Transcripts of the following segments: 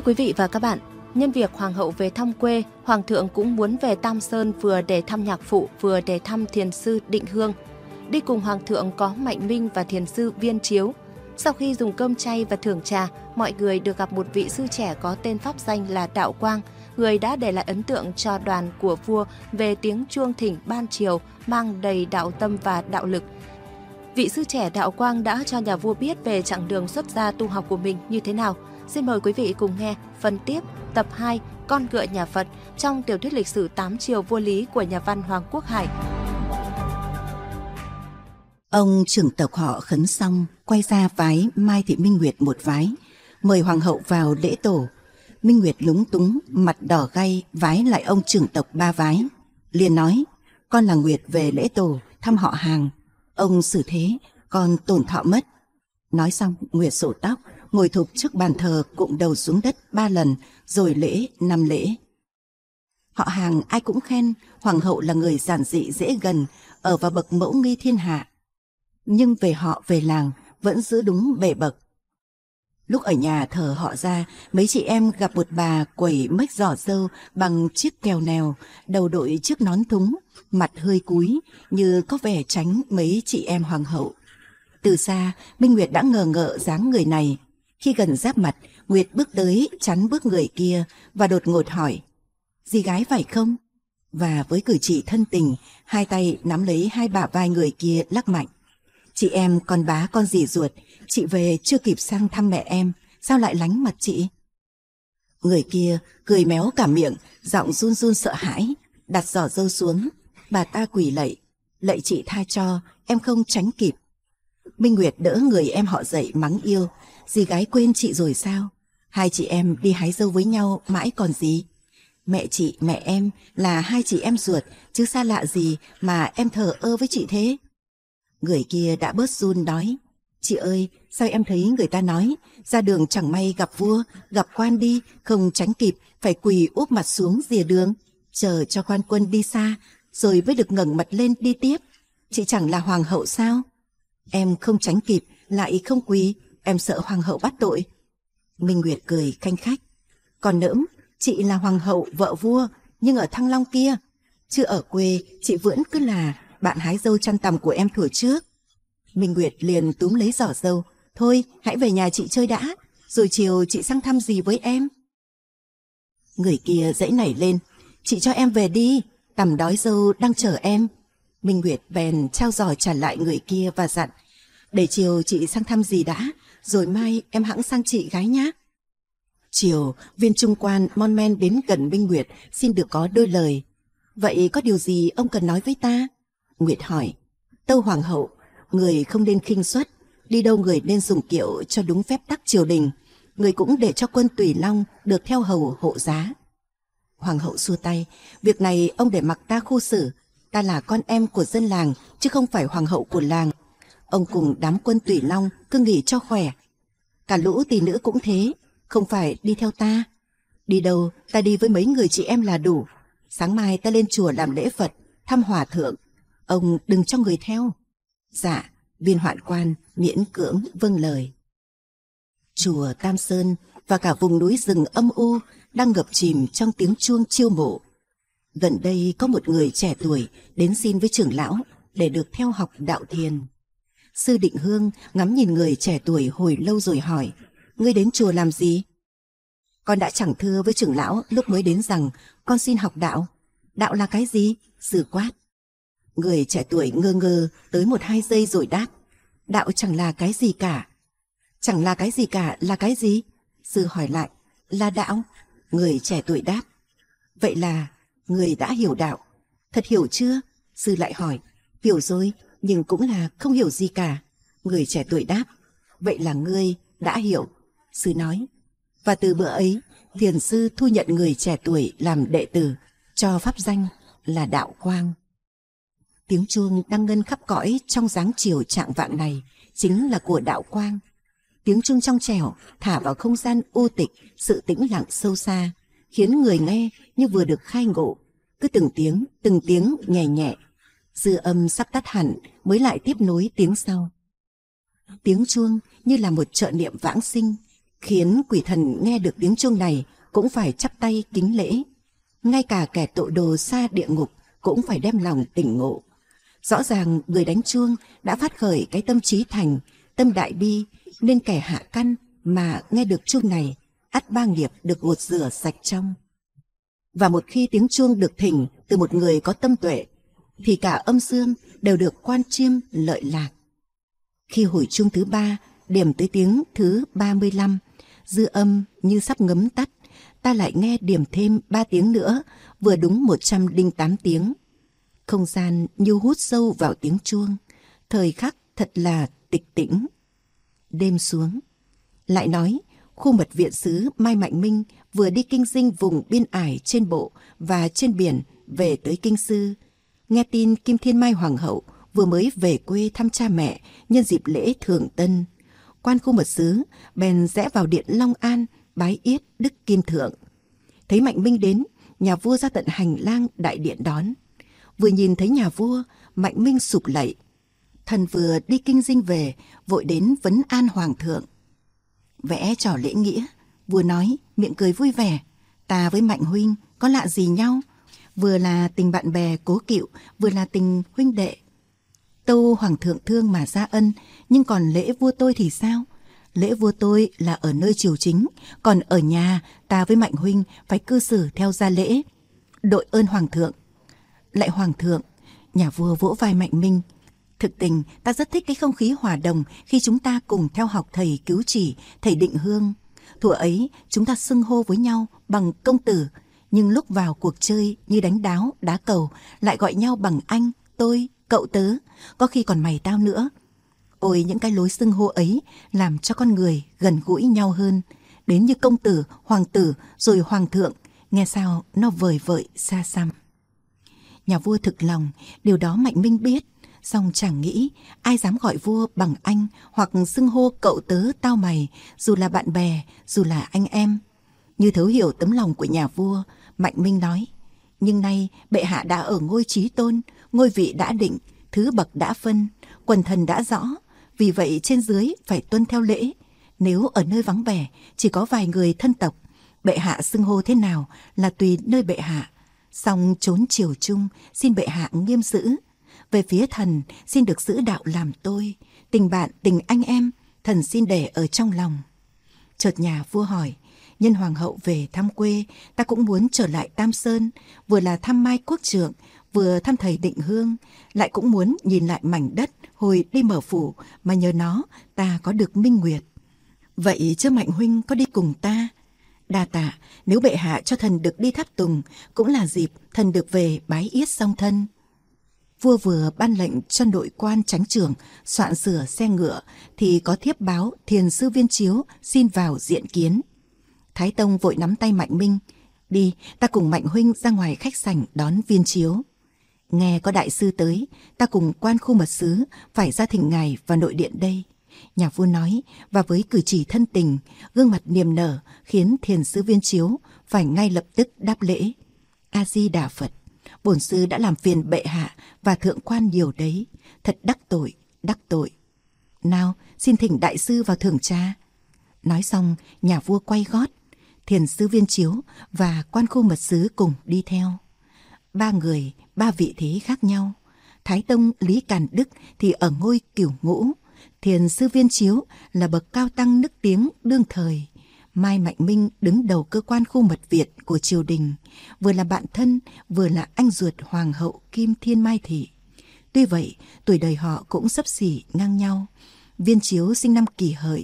Thưa quý vị và các bạn, nhân việc hoàng hậu về thăm quê, hoàng thượng cũng muốn về Tam Sơn vừa để thăm nhạc phụ vừa để thăm thiền sư Định Hương. Đi cùng hoàng thượng có Mạnh Minh và thiền sư Viên Chiếu. Sau khi dùng cơm chay và thưởng trà, mọi người được gặp một vị sư trẻ có tên pháp danh là Đạo Quang, người đã để lại ấn tượng cho đoàn của vua về tiếng chuông thỉnh ban chiều mang đầy đạo tâm và đạo lực. Vị sư trẻ Đạo Quang đã cho nhà vua biết về chặng đường xuất gia tu học của mình như thế nào. Xin mời quý vị cùng nghe phần tiếp tập 2 Con ngựa nhà Phật trong tiểu thuyết lịch sử 8 triều vua Lý của nhà văn Hoàng Quốc Hải. Ông trưởng tộc họ khấn xong, quay ra vái Mai Thị Minh Nguyệt một vái, mời hoàng hậu vào lễ tổ. Minh Nguyệt lúng túng, mặt đỏ gay, vái lại ông trưởng tộc 3 vái. Liền nói, con là Nguyệt về lễ tổ, thăm họ hàng. Ông xử thế, con tổn thọ mất. Nói xong, Nguyệt xổ tóc, ngồi thụp trước bàn thờ cụm đầu xuống đất 3 lần, rồi lễ 5 lễ. Họ hàng ai cũng khen hoàng hậu là người giản dị dễ gần, ở vào bậc mẫu nghi thiên hạ. Nhưng về họ về làng vẫn giữ đúng bề bậc. Lúc ở nhà thờ họ ra, mấy chị em gặp một bà quẩy mếch giỏ râu bằng chiếc kèo nèo, đầu đội chiếc nón thúng, mặt hơi cúi như có vẻ tránh mấy chị em hoàng hậu. Từ xa, Minh Nguyệt đã ngờ ngợ dáng người này. Khi gần giáp mặt, Nguyệt bước tới chắn bước người kia và đột ngột hỏi, dì gái phải không? Và với cử chỉ thân tình, hai tay nắm lấy hai bả vai người kia lắc mạnh. Chị em con bá con dì ruột, chị về chưa kịp sang thăm mẹ em, sao lại lánh mặt chị? Người kia cười méo cả miệng, giọng run run sợ hãi, đặt giỏ râu xuống. Bà ta quỳ lạy chị tha cho, em không tránh kịp. Minh Nguyệt đỡ người em họ dậy mắng yêu, dì gái quên chị rồi sao? Hai chị em đi hái dâu với nhau mãi còn gì? Mẹ chị, mẹ em là hai chị em ruột, chứ xa lạ gì mà em thờ ơ với chị thế? Người kia đã bớt run nói, chị ơi, sao em thấy người ta nói, ra đường chẳng may gặp vua, gặp quan đi, không tránh kịp, phải quỳ úp mặt xuống rìa đường, chờ cho quan quân đi xa, rồi mới được ngẩng mặt lên đi tiếp. Chị chẳng là hoàng hậu sao? Em không tránh kịp, lại không quỳ, em sợ hoàng hậu bắt tội. Minh Nguyệt cười khanh khách, còn nỡm, chị là hoàng hậu vợ vua, nhưng ở Thăng Long kia, chứ ở quê chị vẫn cứ là bạn hái dâu chăn tằm của em thuở trước. Minh Nguyệt liền túm lấy giỏ dâu, thôi hãy về nhà chị chơi đã, rồi chiều chị sang thăm dì với em. Người kia dãy nảy lên, chị cho em về đi, tằm đói dâu đang chờ em. Minh Nguyệt bèn trao giỏ trả lại người kia và dặn, để chiều chị sang thăm dì đã, rồi mai em hẵng sang chị gái nhé. Chiều, viên trung quan mon men đến gần Minh Nguyệt xin được có đôi lời. Vậy có điều gì ông cần nói với ta? Nguyệt hỏi. Tâu hoàng hậu, người không nên khinh suất, đi đâu người nên dùng kiệu cho đúng phép tắc triều đình, người cũng để cho quân Tùy Long được theo hầu hộ giá. Hoàng hậu xua tay, việc này ông để mặc ta khu xử, ta là con em của dân làng chứ không phải hoàng hậu của làng. Ông cùng đám quân Tùy Long cứ nghỉ cho khỏe. Cả lũ tỳ nữ cũng thế, không phải đi theo ta. Đi đâu ta đi với mấy người chị em là đủ. Sáng mai ta lên chùa làm lễ Phật, thăm hòa thượng, ông đừng cho người theo. Dạ, viên hoạn quan miễn cưỡng vâng lời. Chùa Tam Sơn và cả vùng núi rừng âm u đang ngập chìm trong tiếng chuông chiêu mộ. Gần đây có một người trẻ tuổi đến xin với trưởng lão để được theo học đạo thiền. Sư Định Hương ngắm nhìn người trẻ tuổi hồi lâu rồi hỏi, ngươi đến chùa làm gì? Con đã chẳng thưa với trưởng lão lúc mới đến rằng con xin học đạo. Đạo là cái gì? Sư quát. Người trẻ tuổi ngơ ngơ tới 1-2 giây rồi đáp, đạo chẳng là cái gì cả. Chẳng là cái gì cả là cái gì? Sư hỏi lại, là đạo. Người trẻ tuổi đáp, vậy là người đã hiểu đạo. Thật hiểu chưa? Sư lại hỏi, hiểu rồi, nhưng cũng là không hiểu gì cả. Người trẻ tuổi đáp, vậy là ngươi đã hiểu. Sư nói, và từ bữa ấy, thiền sư thu nhận người trẻ tuổi làm đệ tử, cho pháp danh là Đạo Quang. Tiếng chuông đang ngân khắp cõi trong dáng chiều trạng vạng này chính là của Đạo Quang. Tiếng chuông trong trẻo thả vào không gian u tịch sự tĩnh lặng sâu xa, khiến người nghe như vừa được khai ngộ, cứ từng tiếng nhẹ nhẹ. Dư âm sắp tắt hẳn mới lại tiếp nối tiếng sau. Tiếng chuông như là một trợ niệm vãng sinh, khiến quỷ thần nghe được tiếng chuông này cũng phải chắp tay kính lễ. Ngay cả kẻ tội đồ xa địa ngục cũng phải đem lòng tỉnh ngộ. Rõ ràng người đánh chuông đã phát khởi cái tâm trí thành, tâm đại bi, nên kẻ hạ căn mà nghe được chuông này, ắt ba nghiệp được gột rửa sạch trong. Và một khi tiếng chuông được thỉnh từ một người có tâm tuệ, thì cả âm dương đều được quan chiêm lợi lạc. Khi hồi chuông thứ 3 điểm tới tiếng thứ 35, dư âm như sắp ngấm tắt, ta lại nghe điểm thêm 3 tiếng nữa, vừa đúng 108 tiếng. Không gian như hút sâu vào tiếng chuông, thời khắc thật là tịch tĩnh. Đêm xuống. Lại nói, khu mật viện sứ Mai Mạnh Minh vừa đi kinh dinh vùng biên ải trên bộ và trên biển về tới Kinh Sư. Nghe tin Kim Thiên Mai Hoàng hậu vừa mới về quê thăm cha mẹ nhân dịp lễ Thượng Tân. Quan khu mật sứ bèn rẽ vào điện Long An bái yết Đức Kim Thượng. Thấy Mạnh Minh đến, nhà vua ra tận hành lang đại điện đón. Vừa nhìn thấy nhà vua, Mạnh Minh sụp lạy. Thần vừa đi kinh dinh về, vội đến vấn an hoàng thượng. Vẽ trò lễ nghĩa, vua nói miệng cười vui vẻ. Ta với Mạnh huynh có lạ gì nhau? Vừa là tình bạn bè cố cựu, vừa là tình huynh đệ. Tâu hoàng thượng thương mà ra ân, nhưng còn lễ vua tôi thì sao? Lễ vua tôi là ở nơi triều chính, còn ở nhà ta với Mạnh huynh phải cư xử theo gia lễ. Đội ơn hoàng thượng. Lại hoàng thượng. Nhà vua vỗ vai Mạnh Minh. Thực tình ta rất thích cái không khí hòa đồng khi chúng ta cùng theo học thầy Cứu Chỉ, thầy Định Hương. Thuở ấy chúng ta xưng hô với nhau bằng công tử, nhưng lúc vào cuộc chơi như đánh đáo, đá cầu lại gọi nhau bằng anh, tôi, cậu tớ, có khi còn mày tao nữa. Ôi, những cái lối xưng hô ấy làm cho con người gần gũi nhau hơn. Đến như công tử, hoàng tử, rồi hoàng thượng, nghe sao nó vời vợi xa xăm. Nhà vua thực lòng, điều đó Mạnh Minh biết, song chẳng nghĩ ai dám gọi vua bằng anh hoặc xưng hô cậu tớ tao mày, dù là bạn bè, dù là anh em. Như thấu hiểu tấm lòng của nhà vua, Mạnh Minh nói, nhưng nay bệ hạ đã ở ngôi trí tôn, ngôi vị đã định, thứ bậc đã phân, quần thần đã rõ, vì vậy trên dưới phải tuân theo lễ. Nếu ở nơi vắng vẻ, chỉ có vài người thân tộc, bệ hạ xưng hô thế nào là tùy nơi bệ hạ. Song trốn triều chung, xin bệ hạ nghiêm giữ. Về phía thần, xin được giữ đạo làm tôi, tình bạn, tình anh em, thần xin để ở trong lòng. Chợt nhà vua hỏi, nhân hoàng hậu về thăm quê, ta cũng muốn trở lại Tam Sơn, vừa là thăm Mai Quốc Trượng, vừa thăm thầy Định Hương, lại cũng muốn nhìn lại mảnh đất hồi đi mở phủ mà nhờ nó ta có được minh nguyệt. Vậy chứ Mạnh huynh có đi cùng ta? Đa tạ, nếu bệ hạ cho thần được đi tháp tùng, cũng là dịp thần được về bái yết song thân. Vua vừa ban lệnh cho nội quan chánh trưởng soạn sửa xe ngựa, thì có thiếp báo thiền sư Viên Chiếu xin vào diện kiến. Thái Tông vội nắm tay Mạnh Minh, đi, ta cùng Mạnh huynh ra ngoài khách sảnh đón Viên Chiếu. Nghe có đại sư tới, ta cùng quan khu mật sứ phải ra thỉnh ngài vào nội điện đây. Nhà vua nói, và với cử chỉ thân tình, gương mặt niềm nở khiến thiền sư Viên Chiếu phải ngay lập tức đáp lễ. A Di Đà Phật, bổn sư đã làm phiền bệ hạ và thượng quan nhiều đấy, thật đắc tội, đắc tội. Nào, xin thỉnh đại sư vào thưởng trà. Nói xong, nhà vua quay gót, thiền sư Viên Chiếu và quan khu mật sứ cùng đi theo. Ba người, ba vị thế khác nhau. Thái Tông Lý Càn Đức thì ở ngôi cửu ngũ, thiền sư Viên Chiếu là bậc cao tăng nức tiếng đương thời. Mai Mạnh Minh đứng đầu cơ quan khu mật viện của triều đình, vừa là bạn thân, vừa là anh ruột hoàng hậu Kim Thiên Mai Thị. Tuy vậy, tuổi đời họ cũng xấp xỉ ngang nhau. Viên Chiếu sinh năm Kỷ Hợi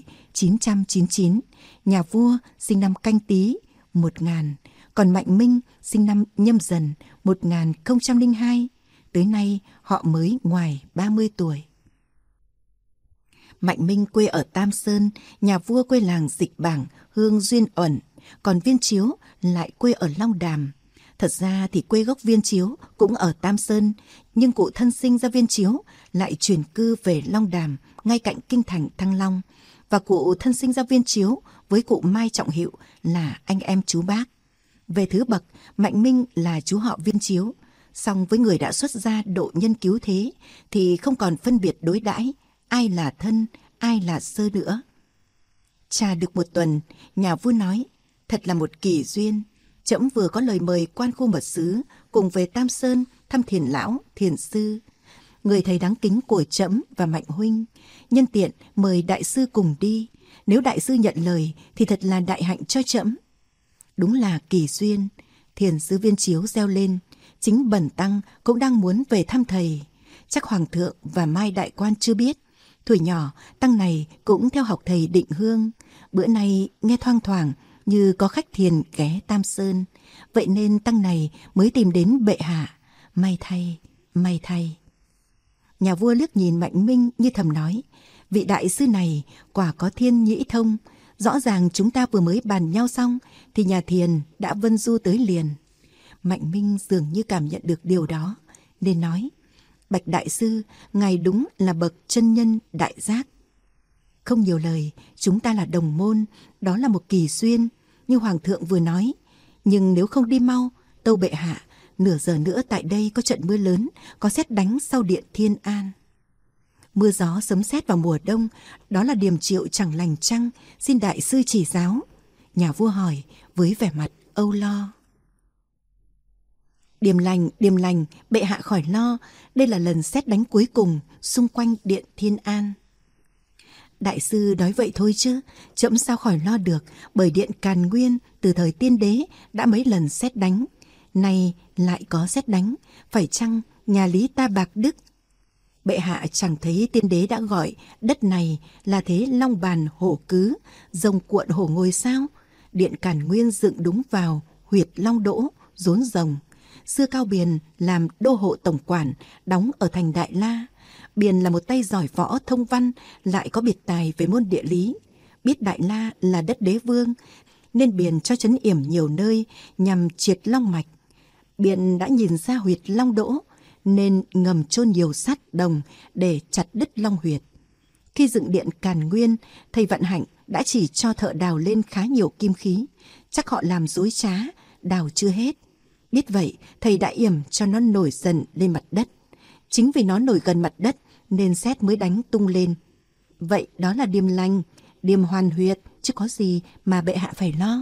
999, nhà vua sinh năm Canh Tý 1000, còn Mạnh Minh sinh năm Nhâm Dần 1002. Tới nay họ mới ngoài 30 tuổi. Mạnh Minh quê ở Tam Sơn, nhà vua quê làng Dịch Bảng, Hương Duyên Uẩn, còn Viên Chiếu lại quê ở Long Đàm. Thật ra thì quê gốc Viên Chiếu cũng ở Tam Sơn, nhưng cụ thân sinh ra Viên Chiếu lại chuyển cư về Long Đàm, ngay cạnh kinh thành Thăng Long, và cụ thân sinh ra Viên Chiếu với cụ Mai Trọng Hiệu là anh em chú bác. Về thứ bậc, Mạnh Minh là chú họ Viên Chiếu, song với người đã xuất gia độ nhân cứu thế thì không còn phân biệt đối đãi, ai là thân, ai là sơ nữa. Trà được một tuần, nhà vua nói, thật là một kỳ duyên. Trẫm vừa có lời mời quan khu mật sứ cùng về Tam Sơn thăm Thiền lão, Thiền sư, người thầy đáng kính của trẫm và Mạnh huynh. Nhân tiện mời đại sư cùng đi. Nếu đại sư nhận lời thì thật là đại hạnh cho trẫm. Đúng là kỳ duyên. Thiền sư Viên Chiếu reo lên. Chính bần tăng cũng đang muốn về thăm thầy. Chắc hoàng thượng và Mai đại quan chưa biết. Tuổi nhỏ tăng này cũng theo học thầy Định Hương. Bữa nay nghe thoang thoảng như có khách thiền ghé Tam Sơn. Vậy nên tăng này mới tìm đến bệ hạ. May thay, may thay. Nhà vua liếc nhìn Mạnh Minh như thầm nói, vị đại sư này quả có thiên nhĩ thông. Rõ ràng chúng ta vừa mới bàn nhau xong thì nhà Thiền đã vân du tới liền. Mạnh Minh dường như cảm nhận được điều đó nên nói, bạch đại sư, ngài đúng là bậc chân nhân đại giác. Không nhiều lời, chúng ta là đồng môn, đó là một kỳ duyên như hoàng thượng vừa nói. Nhưng nếu không đi mau, tâu bệ hạ, nửa giờ nữa tại đây có trận mưa lớn, có sét đánh sau điện Thiên An. Mưa gió sấm sét vào mùa đông, đó là điềm triệu chẳng lành chăng, xin đại sư chỉ giáo. Nhà vua hỏi với vẻ mặt âu lo. Điềm lành, bệ hạ khỏi lo, đây là lần sét đánh cuối cùng xung quanh điện Thiên An. Đại sư nói vậy thôi chứ, trẫm sao khỏi lo được, bởi điện Càn Nguyên từ thời Tiên Đế đã mấy lần sét đánh, nay lại có sét đánh, phải chăng nhà Lý ta bạc đức? Bệ hạ chẳng thấy Tiên Đế đã gọi đất này là thế long bàn hổ cứ, rồng cuộn hổ ngồi sao? Điện Càn Nguyên dựng đúng vào huyệt long đỗ, rốn rồng. Xưa Cao Biền làm đô hộ tổng quản, đóng ở thành Đại La. Biền là một tay giỏi võ thông văn, lại có biệt tài về môn địa lý. Biết Đại La là đất đế vương, nên Biền cho trấn yểm nhiều nơi nhằm triệt long mạch. Biền đã nhìn ra huyệt long đỗ, nên ngầm chôn nhiều sắt đồng để chặt đứt long huyệt. Khi dựng điện Càn Nguyên, thầy Vạn Hạnh đã chỉ cho thợ đào lên khá nhiều kim khí. Chắc họ làm dối trá, đào chưa hết. Biết vậy, thầy đã yểm cho nó nổi dần lên mặt đất. Chính vì nó nổi gần mặt đất nên sét mới đánh tung lên. Vậy đó là điềm lành, điềm hoàn huyệt, chứ có gì mà bệ hạ phải lo.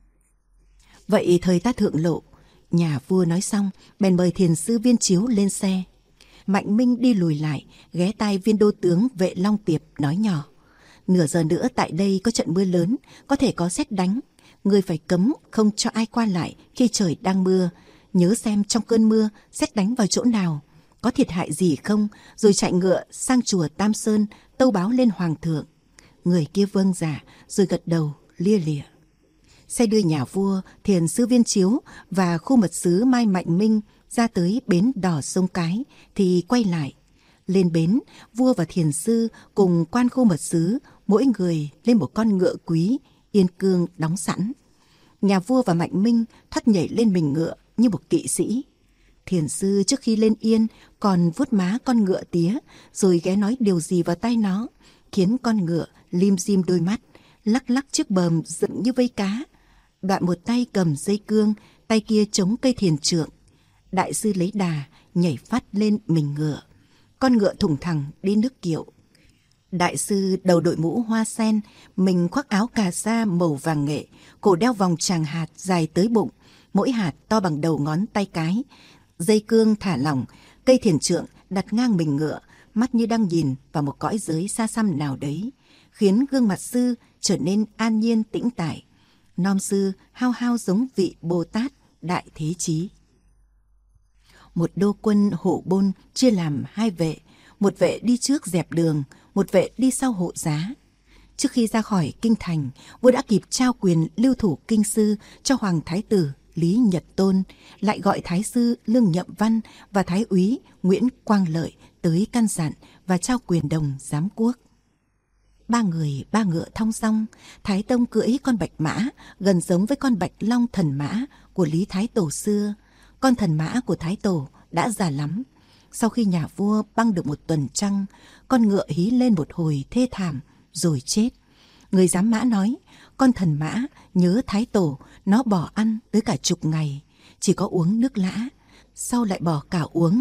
Vậy thời ta thượng lộ. Nhà vua nói xong, bèn mời thiền sư Viên Chiếu lên xe. Mạnh Minh đi lùi lại, ghé tai viên đô tướng Vệ Long Tiệp nói nhỏ. Nửa giờ nữa tại đây có trận mưa lớn, có thể có sét đánh. Ngươi phải cấm không cho ai qua lại khi trời đang mưa. Nhớ xem trong cơn mưa sét đánh vào chỗ nào, có thiệt hại gì không, rồi chạy ngựa sang chùa Tam Sơn tâu báo lên hoàng thượng. Người kia vâng dạ, rồi gật đầu lia lịa. Xe đưa nhà vua, thiền sư Viên Chiếu và khu mật sứ Mai Mạnh Minh ra tới bến đò sông Cái thì quay lại. Lên bến, vua và thiền sư cùng quan khu mật sứ mỗi người lên một con ngựa quý, yên cương đóng sẵn. Nhà vua và Mạnh Minh thoát nhảy lên mình ngựa như một kỵ sĩ. Thiền sư trước khi lên yên còn vuốt má con ngựa tía, rồi ghé nói điều gì vào tai nó, khiến con ngựa lim dim đôi mắt, lắc lắc chiếc bờm dựng như vây cá. Đoạn một tay cầm dây cương, tay kia chống cây thiền trượng. Đại sư lấy đà, nhảy phát lên mình ngựa. Con ngựa thủng thẳng đi nước kiệu. Đại sư đầu đội mũ hoa sen, mình khoác áo cà sa màu vàng nghệ, cổ đeo vòng tràng hạt dài tới bụng, mỗi hạt to bằng đầu ngón tay cái. Dây cương thả lỏng, cây thiền trượng đặt ngang mình ngựa, mắt như đang nhìn vào một cõi giới xa xăm nào đấy, khiến gương mặt sư trở nên an nhiên tĩnh tại. Nom sư hao hao giống vị Bồ Tát Đại Thế Chí. Một đô quân hộ bôn chia làm hai vệ, một vệ đi trước dẹp đường, một vệ đi sau hộ giá. Trước khi ra khỏi kinh thành, vua đã kịp trao quyền lưu thủ kinh sư cho hoàng thái tử Lý Nhật Tôn, lại gọi thái sư Lương Nhậm Văn và thái úy Nguyễn Quang Lợi tới căn dặn và trao quyền đồng giám quốc. Ba người ba ngựa thong dong, Thái Tông cưỡi con bạch mã gần giống với con bạch long thần mã của Lý Thái Tổ xưa. Con thần mã của Thái Tổ đã già lắm. Sau khi nhà vua băng được một tuần trăng, con ngựa hí lên một hồi thê thảm rồi chết. Người giám mã nói, con thần mã nhớ Thái Tổ, nó bỏ ăn tới cả chục ngày, chỉ có uống nước lã, sau lại bỏ cả uống.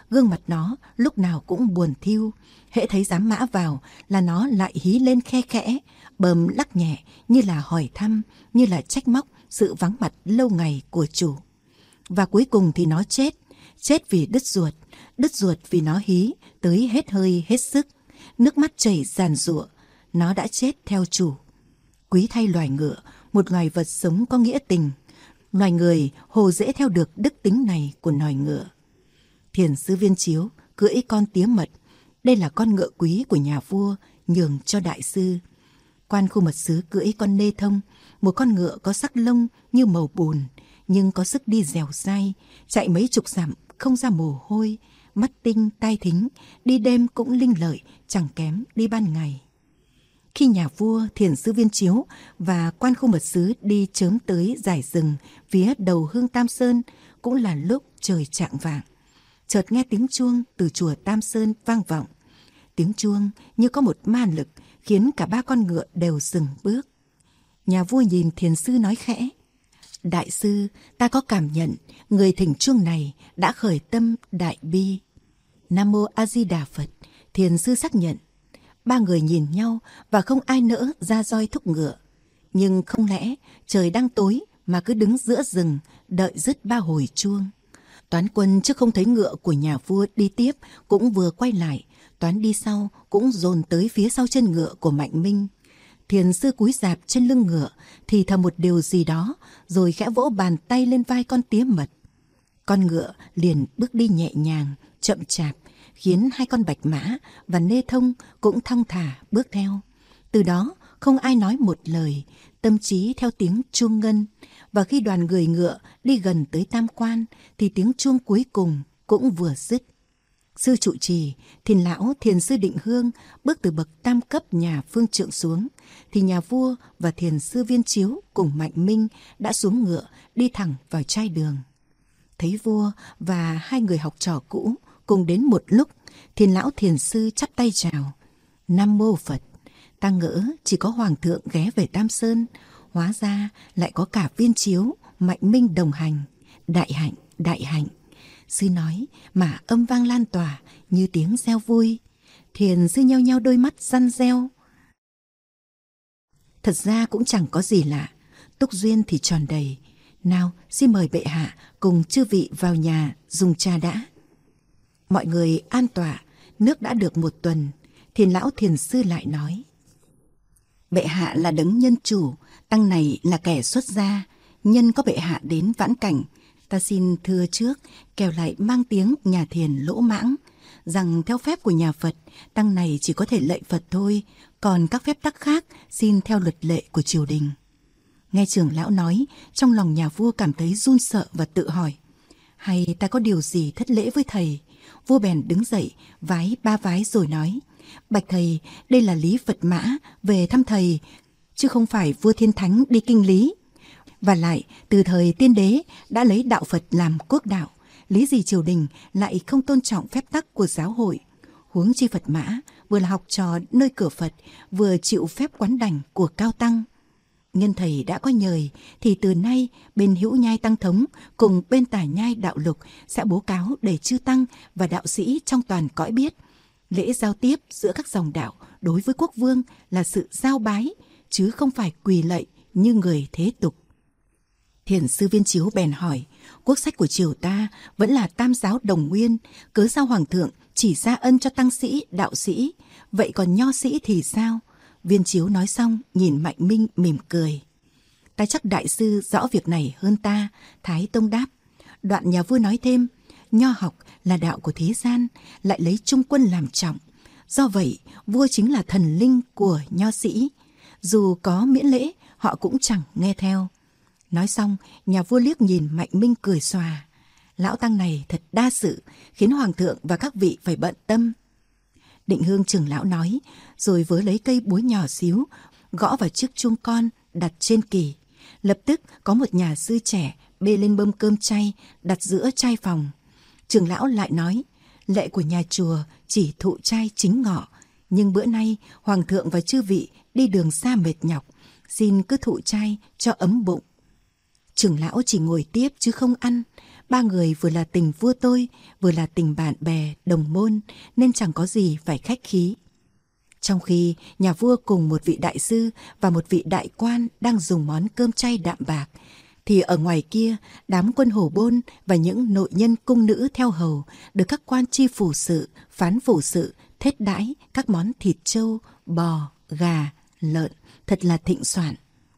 Gương mặt nó lúc nào cũng buồn thiu, hễ thấy giám mã vào là nó lại hí lên khe khẽ, bờm lắc nhẹ như là hỏi thăm, như là trách móc sự vắng mặt lâu ngày của chủ. Và cuối cùng thì nó chết vì đứt ruột vì nó hí tới hết hơi hết sức, nước mắt chảy giàn giụa, nó đã chết theo chủ. Quý thay loài ngựa, một loài vật sống có nghĩa tình, loài người hồ dễ theo được đức tính này của loài ngựa. Thiền sư Viên Chiếu cưỡi con tía mật, đây là con ngựa quý của nhà vua nhường cho đại sư. Quan Khu Mật Sứ cưỡi con Nê Thông, một con ngựa có sắc lông như màu bùn, nhưng có sức đi dẻo dai, chạy mấy chục dặm không ra mồ hôi, mắt tinh tai thính, đi đêm cũng linh lợi, chẳng kém đi ban ngày. Khi nhà vua, Thiền sư Viên Chiếu và Quan Khu Mật Sứ đi chớm tới dải rừng phía đầu Hương Tam Sơn, cũng là lúc trời chạng vạng. Chợt nghe tiếng chuông từ chùa Tam Sơn vang vọng. Tiếng chuông như có một ma lực khiến cả ba con ngựa đều dừng bước. Nhà vua nhìn thiền sư nói khẽ: Đại sư, ta có cảm nhận người thỉnh chuông này đã khởi tâm đại bi. Nam mô A Di Đà Phật. Thiền sư xác nhận. Ba người nhìn nhau và không ai nỡ ra roi thúc ngựa. Nhưng không lẽ trời đang tối mà cứ đứng giữa rừng đợi dứt ba hồi chuông. Toán quân chứ không thấy ngựa của nhà vua đi tiếp cũng vừa quay lại, toán đi sau cũng dồn tới phía sau chân ngựa của Mạnh Minh. Thiền sư cúi rạp trên lưng ngựa thì thầm một điều gì đó, rồi khẽ vỗ bàn tay lên vai con tía mật. Con ngựa liền bước đi nhẹ nhàng, chậm chạp, khiến hai con Bạch Mã và Nê Thông cũng thong thả bước theo. Từ đó không ai nói một lời, tâm trí theo tiếng chuông ngân. Và khi đoàn người ngựa đi gần tới Tam Quan thì tiếng chuông cuối cùng cũng vừa dứt. Sư trụ trì, Thiền lão Thiền sư Định Hương bước từ bậc tam cấp nhà phương trượng xuống, thì nhà vua và Thiền sư Viên Chiếu cùng Mạnh Minh đã xuống ngựa đi thẳng vào trai đường. Thấy vua và hai người học trò cũ cùng đến một lúc, Thiền lão Thiền sư chắp tay chào: Nam mô Phật. Ta ngỡ chỉ có hoàng thượng ghé về Tam Sơn, hóa ra lại có cả Viên Chiếu, Mạnh Minh đồng hành. Đại hạnh, đại hạnh. Sư nói mà âm vang lan tỏa như tiếng reo vui. Thiền sư nheo nheo đôi mắt răn reo. Thật ra cũng chẳng có gì lạ, túc duyên thì tròn đầy. Nào, xin mời bệ hạ cùng chư vị vào nhà dùng trà đã. Mọi người an tọa, nước đã được một tuần. Thiền lão Thiền sư lại nói: Bệ hạ là đấng nhân chủ, tăng này là kẻ xuất gia. Nhân có bệ hạ đến vãn cảnh, ta xin thưa trước, kẻo lại mang tiếng nhà thiền lỗ mãng, rằng theo phép của nhà Phật, tăng này chỉ có thể lạy Phật thôi, còn các phép tắc khác xin theo luật lệ của triều đình. Nghe trưởng lão nói, trong lòng nhà vua cảm thấy run sợ và tự hỏi: hay ta có điều gì thất lễ với thầy? Vua bèn đứng dậy, vái ba vái rồi nói: Bạch thầy, đây là Lý Phật Mã về thăm thầy, chứ không phải vua thiên thánh đi kinh lý. Và lại, từ thời tiên đế đã lấy đạo Phật làm quốc đạo, lý gì triều đình lại không tôn trọng phép tắc của giáo hội. Huống chi Phật Mã vừa là học trò nơi cửa Phật, vừa chịu phép quán đảnh của Cao Tăng. Nhân thầy đã có nhời, thì từ nay bên Hữu Nhai Tăng Thống cùng bên Tả Nhai Đạo Lục sẽ bố cáo để chư tăng và đạo sĩ trong toàn cõi biết. Lễ giao tiếp giữa các dòng đạo đối với quốc vương là sự giao bái, chứ không phải quỳ lạy như người thế tục. Thiền sư Viên Chiếu bèn hỏi: quốc sách của triều ta vẫn là tam giáo đồng nguyên, cớ sao hoàng thượng chỉ ra ân cho tăng sĩ, đạo sĩ, vậy còn nho sĩ thì sao? Viên Chiếu nói xong nhìn Mạnh Minh mỉm cười: ta chắc đại sư rõ việc này hơn ta. Thái Tông đáp. Đoạn nhà vua nói thêm: nho học là đạo của thế gian, lại lấy trung quân làm trọng, do vậy vua chính là thần linh của nho sĩ, dù có miễn lễ họ cũng chẳng nghe theo. Nói xong, nhà vua liếc nhìn Mạnh Minh cười xòa: lão tăng này thật đa sự, khiến hoàng thượng và các vị phải bận tâm. Định Hương trưởng lão nói, rồi vớ lấy cây búa nhỏ xíu gõ vào chiếc chuông con đặt trên kỷ. Lập tức có một nhà sư trẻ bê lên mâm cơm chay đặt giữa trai phòng. Trưởng lão lại nói: lệ của nhà chùa chỉ thụ chay chính ngọ, nhưng bữa nay hoàng thượng và chư vị đi đường xa mệt nhọc, xin cứ thụ chay cho ấm bụng. Trưởng lão chỉ ngồi tiếp chứ không ăn, Ba người vừa là tình vua tôi, vừa là tình bạn bè, đồng môn, nên chẳng có gì phải khách khí. Trong khi nhà vua cùng một vị đại sư và một vị đại quan đang dùng món cơm chay đạm bạc, thì ở ngoài kia, đám quân hổ bôn và những nội nhân cung nữ theo hầu được các quan tri phủ sự, phán phủ sự thết đãi các món thịt trâu, bò, gà, lợn thật là thịnh soạn.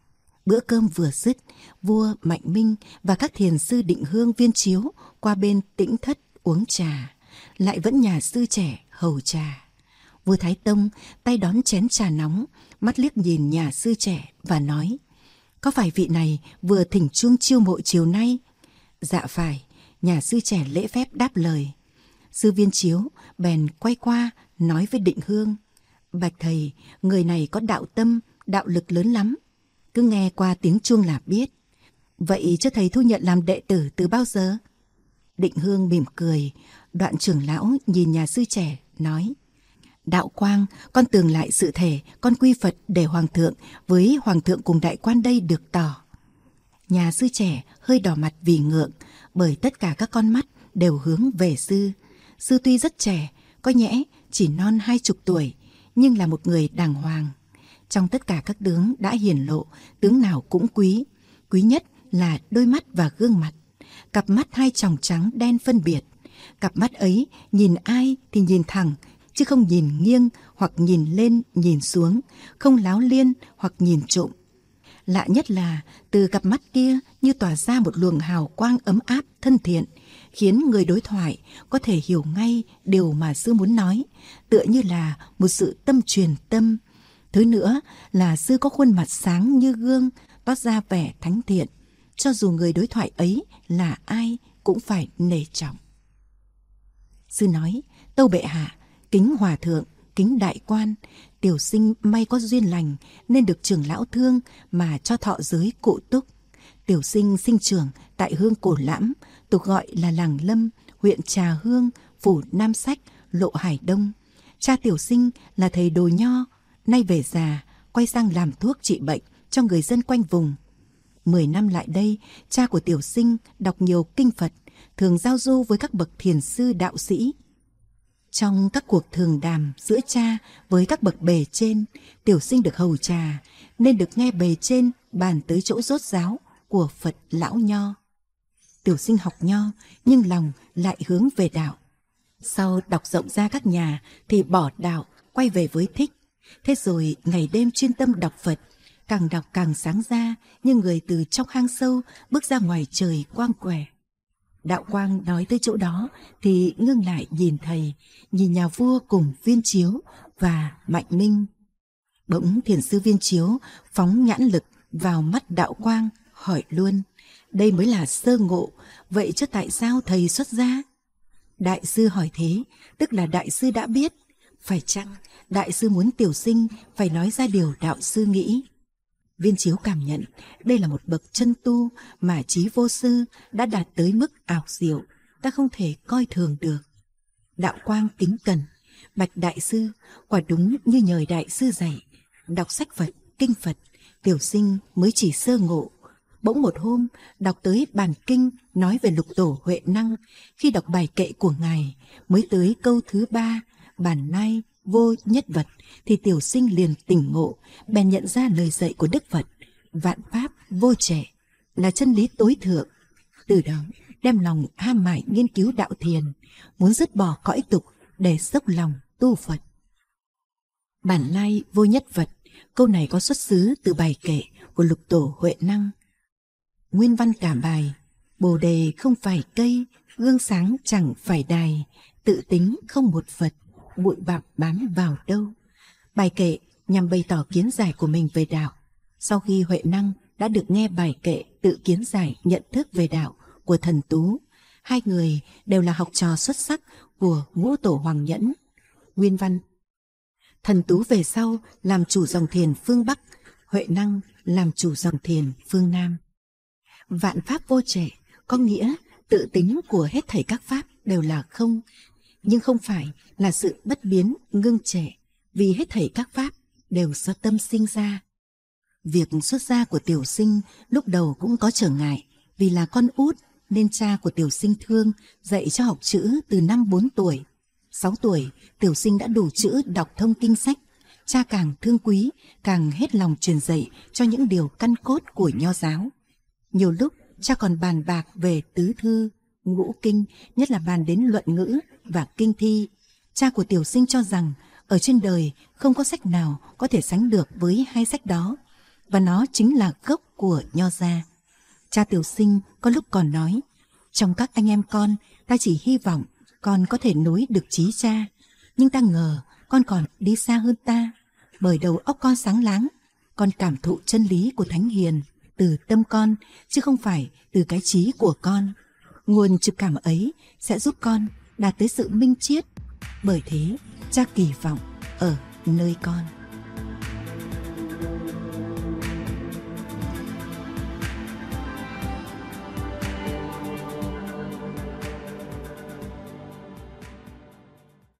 Bữa cơm vừa dứt, vua Mạnh Minh và các thiền sư Định Hương, Viên Chiếu qua bên Tĩnh Thất uống trà, lại vẫn nhà sư trẻ hầu trà. Vua Thái Tông tay đón chén trà nóng, mắt liếc nhìn nhà sư trẻ và nói: có phải vị này vừa thỉnh chuông chiêu mộ chiều nay? Dạ phải. Nhà sư trẻ lễ phép đáp lời. Sư Viên Chiếu bèn quay qua nói với Định Hương: bạch thầy, người này có đạo tâm, đạo lực lớn lắm, cứ nghe qua tiếng chuông là biết. Vậy cho thầy thu nhận làm đệ tử từ bao giờ? Định Hương mỉm cười. Đoạn trưởng lão nhìn nhà sư trẻ nói: đạo quang, con tường lại sự thể con quy Phật để hoàng thượng với hoàng thượng cùng đại quan đây được tỏ. Nhà sư trẻ hơi đỏ mặt vì ngượng, bởi tất cả các con mắt đều hướng về sư. Sư tuy rất trẻ, có nhẽ chỉ non 20 tuổi, nhưng là một người đàng hoàng. Trong tất cả các tướng đã hiển lộ, tướng nào cũng quý. Quý nhất là đôi mắt và gương mặt. Cặp mắt hai tròng trắng đen phân biệt. Cặp mắt ấy nhìn ai thì nhìn thẳng, chứ không nhìn nghiêng hoặc nhìn lên nhìn xuống, không láo liên hoặc nhìn trộm. Lạ nhất là từ cặp mắt kia như tỏa ra một luồng hào quang ấm áp thân thiện, khiến người đối thoại có thể hiểu ngay điều mà sư muốn nói, tựa như là một sự tâm truyền tâm. Thứ nữa là sư có khuôn mặt sáng như gương, toát ra vẻ thánh thiện, cho dù người đối thoại ấy là ai cũng phải nể trọng. Sư nói: tâu bệ hạ, kính hòa thượng, kính đại quan, tiểu sinh may có duyên lành nên được trưởng lão thương mà cho thọ giới cụ túc. Tiểu sinh sinh trưởng tại hương Cổ Lãm, tục gọi là làng Lâm, huyện Trà Hương, phủ Nam Sách, lộ Hải Đông. Cha tiểu sinh là thầy Đồ Nho, nay về già quay sang làm thuốc trị bệnh cho người dân quanh vùng. 10 năm lại đây, cha của tiểu sinh đọc nhiều kinh Phật, thường giao du với các bậc thiền sư đạo sĩ. Trong các cuộc thường đàm giữa cha với các bậc bề trên, tiểu sinh được hầu trà nên được nghe bề trên bàn tới chỗ rốt ráo của Phật lão Nho. Tiểu sinh học Nho nhưng lòng lại hướng về đạo. Sau đọc rộng ra các nhà thì bỏ đạo, quay về với thích. Thế rồi ngày đêm chuyên tâm đọc Phật, càng đọc càng sáng ra như người từ trong hang sâu bước ra ngoài trời quang quẻ. Đạo quang nói tới chỗ đó thì ngưng lại nhìn thầy, nhìn nhà vua cùng Viên Chiếu và Mạnh Minh. Bỗng thiền sư Viên Chiếu phóng nhãn lực vào mắt đạo quang, hỏi luôn: đây mới là sơ ngộ, vậy chứ tại sao thầy xuất gia? Đại sư hỏi thế, tức là đại sư đã biết. Phải chăng đại sư muốn tiểu sinh phải nói ra điều đạo sư nghĩ? Viên Chiếu cảm nhận đây là một bậc chân tu mà trí vô sư đã đạt tới mức ảo diệu, ta không thể coi thường được. Đạo quang kính cẩn: bạch đại sư, quả đúng như nhời đại sư dạy, đọc sách Phật, kinh Phật, tiểu sinh mới chỉ sơ ngộ. Bỗng một hôm đọc tới bản kinh nói về lục tổ Huệ Năng, khi đọc bài kệ của ngài mới tới câu thứ 3, bản nai vô nhất vật, thì tiểu sinh liền tỉnh ngộ, bèn nhận ra lời dạy của Đức Phật: vạn pháp vô trẻ là chân lý tối thượng. Từ đó đem lòng ham mải nghiên cứu đạo thiền, muốn dứt bỏ cõi tục để dốc lòng tu Phật. Bản lai vô nhất vật, câu này có xuất xứ từ bài kệ của lục tổ Huệ Năng. Nguyên văn cả bài: bồ đề không phải cây, gương sáng chẳng phải đài, tự tính không một vật, bụi bặm bám vào đâu. Bài kệ nhằm bày tỏ kiến giải của mình về đạo. Sau khi Huệ Năng đã được nghe bài kệ tự kiến giải nhận thức về đạo của Thần Tú, hai người đều là học trò xuất sắc của Ngũ Tổ Hoàng Nhẫn. Nguyên văn: Thần Tú về sau làm chủ dòng thiền phương Bắc, Huệ Năng làm chủ dòng thiền phương Nam. Vạn pháp vô trẻ có nghĩa tự tính của hết thảy các pháp đều là không, nhưng không phải là sự bất biến ngưng trệ, vì hết thảy các pháp đều do tâm sinh ra. Việc xuất gia của tiểu sinh lúc đầu cũng có trở ngại, vì là con út nên cha của Tiểu Sinh thương dạy cho học chữ từ năm 4 tuổi. 6 tuổi, Tiểu Sinh đã đủ chữ đọc thông kinh sách. Cha càng thương quý, càng hết lòng truyền dạy cho những điều căn cốt của Nho giáo. Nhiều lúc cha còn bàn bạc về tứ thư, ngũ kinh, nhất là bàn đến luận ngữ và kinh thi. Cha của Tiểu Sinh cho rằng ở trên đời không có sách nào có thể sánh được với hai sách đó, và nó chính là gốc của Nho gia. Cha Tiểu Sinh có lúc còn nói, trong các anh em con, ta chỉ hy vọng con có thể nối được chí cha, nhưng ta ngờ con còn đi xa hơn ta, bởi đầu óc con sáng láng, con cảm thụ chân lý của Thánh Hiền từ tâm con, chứ không phải từ cái trí của con. Nguồn trực cảm ấy sẽ giúp con đạt tới sự minh triết. Bởi thế, cha kỳ vọng ở nơi con.